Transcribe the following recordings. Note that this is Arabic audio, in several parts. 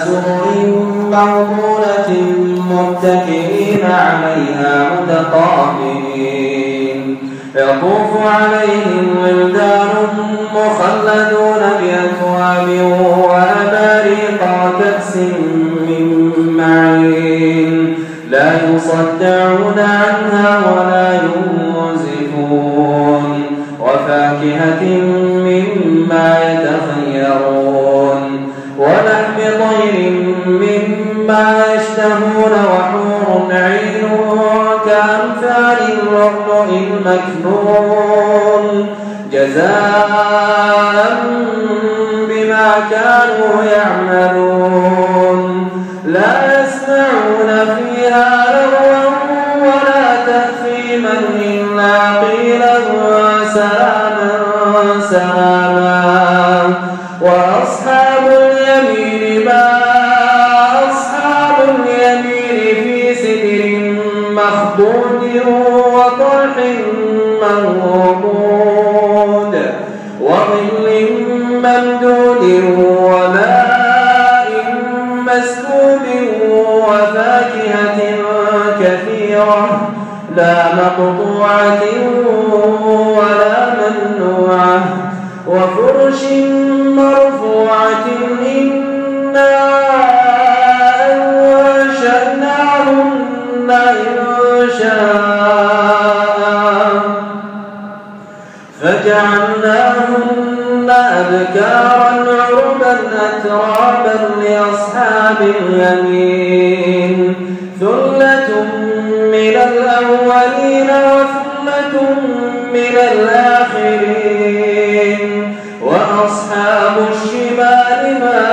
سرر موضونة متكئين عليها متقابلين يطوف عليهم ولدان مخلدون بأكواب وأباريق وكأس من معين لا يصدعون عنها ولا ينزفون وفاكهة مما يتخيرون ولحم طير مما يشتهون وحور عين كأمثال اللؤلؤ المكنون جزاء بما كانوا يعملون لا يسمعون فيها لغوا ولا تأثيما إلا قيلا سلاما سلاما وأصحاب اليمين ما أصحاب اليمين في سدر مخضود وطلح منضود وظل ممدود وماء مسكوب وفاكهة كثيرة لا مقطوعة ولا ممنوعة وفرش مرفوعة إنا أنشأناهن إنشاء فجعلناهن أبكارا عربا أترابا لأصحاب اليمين ثلة من الأولين وثلة من الآخرين وأصحاب الشمال ما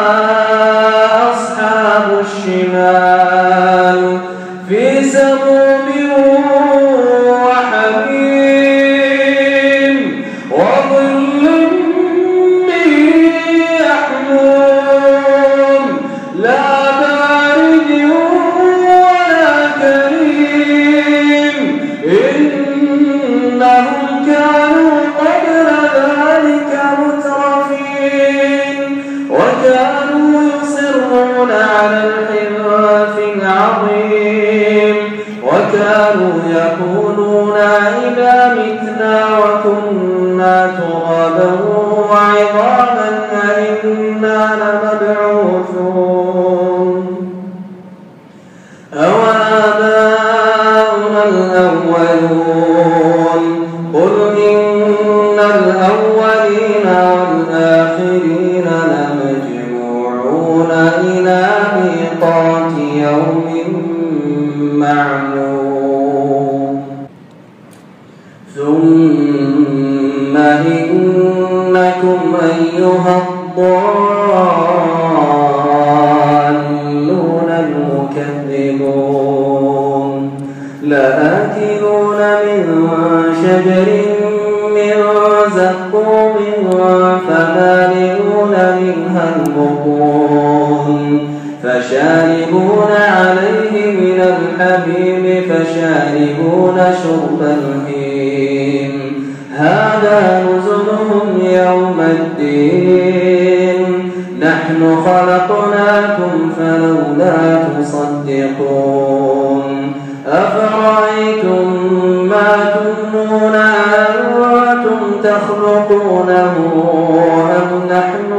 أصحاب الشمال في سموم وحميم وظل من يحموم لا بارد ولا كريم إنهم كانوا قبل ذلك مترفين وكانوا يصرون على الحنث العظيم وكانوا يقولون إذا متنا وكنا ترابا وعظاما أئنا لمبعوثون أوآباؤنا الأولون قل إن الأولين والآخرين لمجموعون إلى ميقات يوم معلوم ثم إنكم أيها الضالون المكذبون لآكلون من شجر من زقوم فمالئون منها البطون فشاربون عليه من الحميم فشاربون شرب الهيم هذا نزلهم يوم الدين نحن خلقناكم فلولا تصدقون أفرأيتم ما تمنون أنتم تخلقونه أم نحن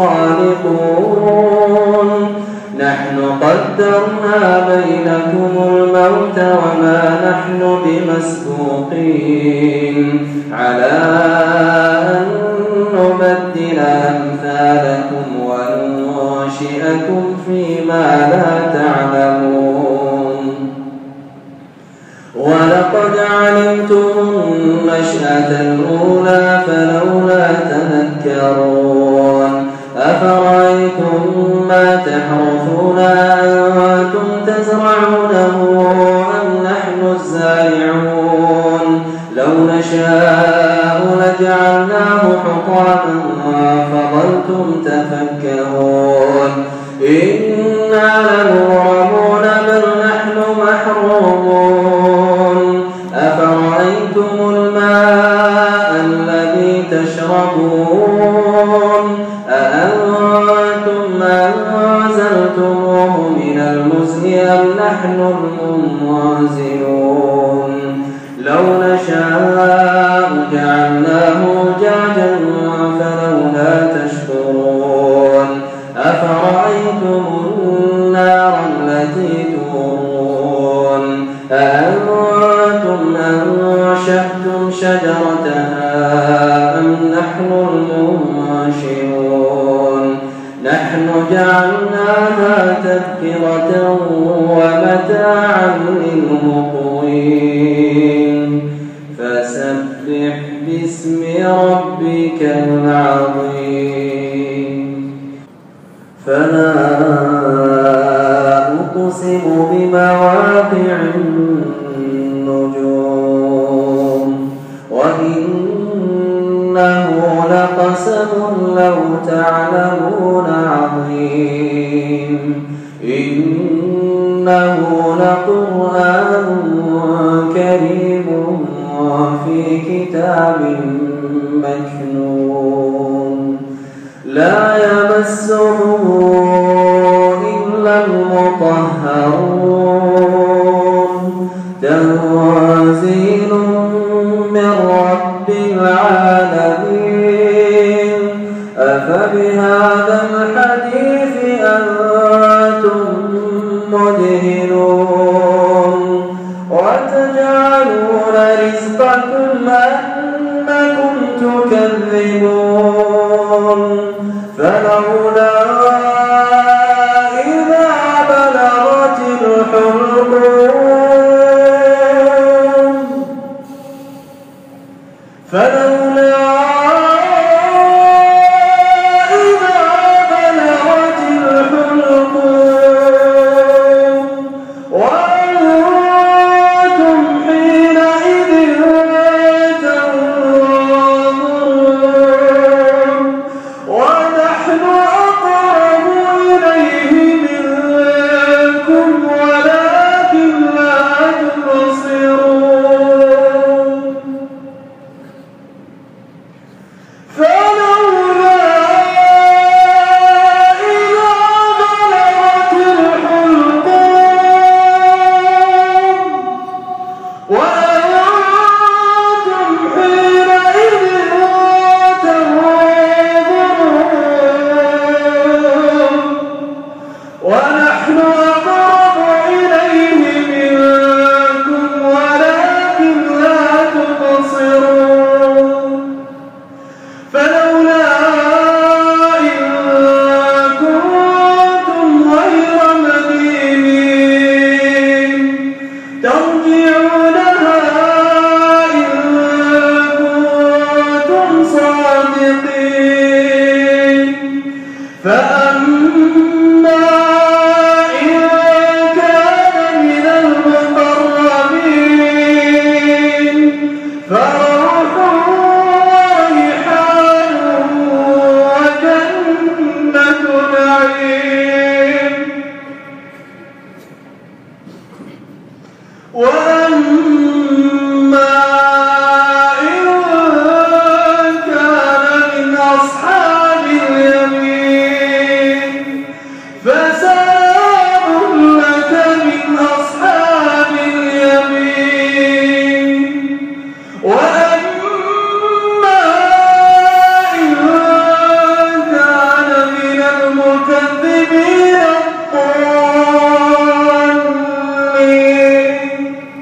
الخالقون نحن قدرنا بينكم الموت وما نحن بمسبوقين على أن نبدل أمثالكم وننشئكم فيما لا تعلمون ولقد علمتم النشأة الأولى فلولا تذكرون أفرأيتم ما تحرثون أنتم تزرعونه أم نحن الزارعون لو نشاء لجعلناه حطاما فظلتم تفكرون إنا لمغرمون بل نحن محرومون أفرأيتم الماء الذي تشربون أأنتم أنزلتموه من المزن أم نحن المنزلون لو نشاء جعلناه أجاجا فلولا تشكرون أفرأيتم النار التي تورون أأنتم أنشأتم شجرتها أم نحن المنشئون نحن جعلناها تذكرة ومتاعا للمقوين فسبح باسم ربك العظيم فلا أقسم بمواقع النجوم وإنه لقسم لو تعلمون عظيم إنه لقرآن كريم في كتاب مكنون لا يمسه إلا المطهرون تنزيل من رب العالمين أفبهذا الحديث أنتم مدهنون وتجعلون رزقكم أنكم تكذبون فلولا إذا بلغت الحلقوم فلولا إذا بلغت الحلقوم وأنتم حينئذ تنظرون ونحن أقرب إليه منكم ولكن لا تبصرون فلولا إذا بلغت الحلقوم وأنتم حينئذ تنظرون ونحن أقرب إليه منكم ولكن لا تبصرون فلولا إن كنتم غير مدينين ترجعونها إن كنتم صادقين فأما إن كان من المقربين فروح وريحان وجنة نعيم وأما إن كان من أصحاب اليمين فسلام لك من أصحاب اليمين وأما إن كان من المكذبين الضالين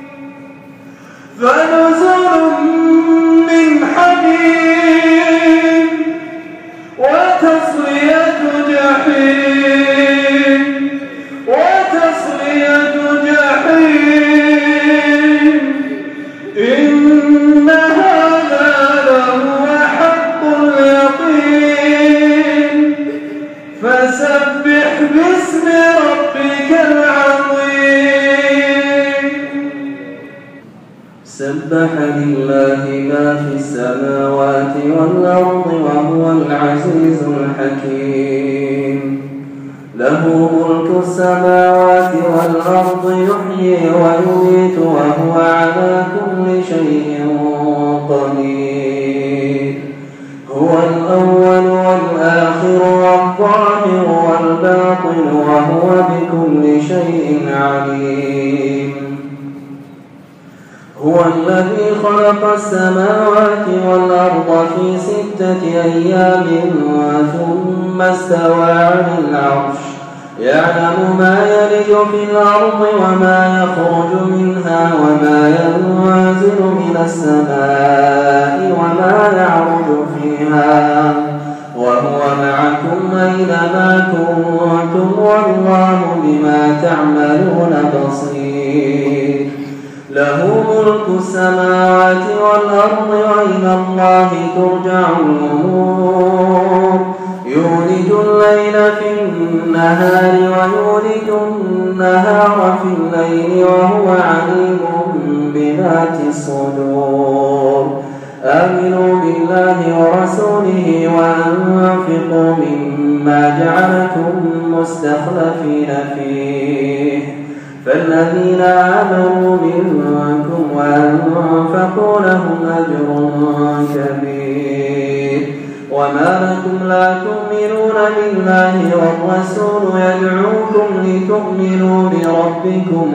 فنزل من حميم وتصلية جحيم إن هذا لهو حق اليقين فسبح باسم ربك العظيم سبح لله ما في السماوات والأرض وهو العزيز الحكيم له ملك السماوات والأرض يحيي ويميت وهو على كل شيء قدير هو الأول والآخر والظاهر والباطن يوقن وهو بكل شيء عليم. هو الذي خلق السماوات والأرض في 6 أيام ثم استوى على العرش يعلم ما يلج في الأرض وما يخرج منها وما ينزل من السماء وما يعرج فيها وهو معكم أينما كنتم والله بما تعملون بصير. له ملك السماوات والأرض وإلى الله ترجع الأمور. يولج الليل في النهار ويولج النهار في الليل وهو عليم بذات الصدور. آمنوا بالله ورسوله وأنفقوا مما جعلكم مستخلفين فيه فالذين آمنوا منكم وأنفقوا لهم أجر كبير. وما لكم لا تؤمنون بالله والرسول يدعوكم لتؤمنوا بربكم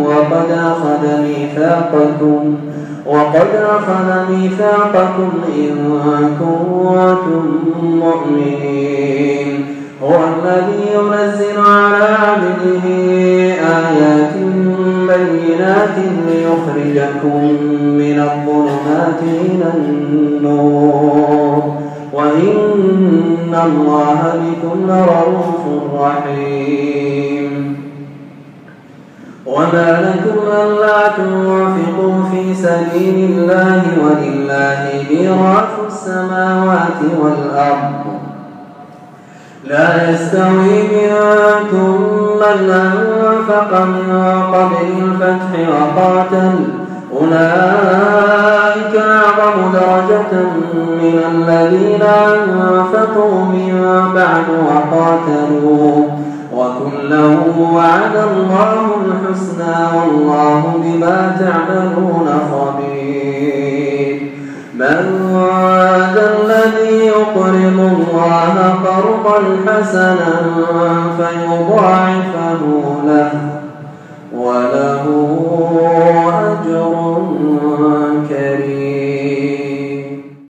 وقد أخذ ميثاقكم إن كنتم مؤمنين. هو الذي ينزل على عبده آيات بينات ليخرجكم من الظلمات إلى النور وإن الله بكم لرؤوف رحيم. وما لكم ألا تنفقوا في سبيل الله ولله ميراث السماوات والأرض لا يستوي منكم من أنفق من قبل الفتح وقاتل أولئك أعظم درجة من الذين أنفقوا من بعد وقاتلوا وكلا وعد الله الحسنى والله بما تعملون خبير. من ذا الذي يقرض الله قرضا حسنا فيضاعفه له وله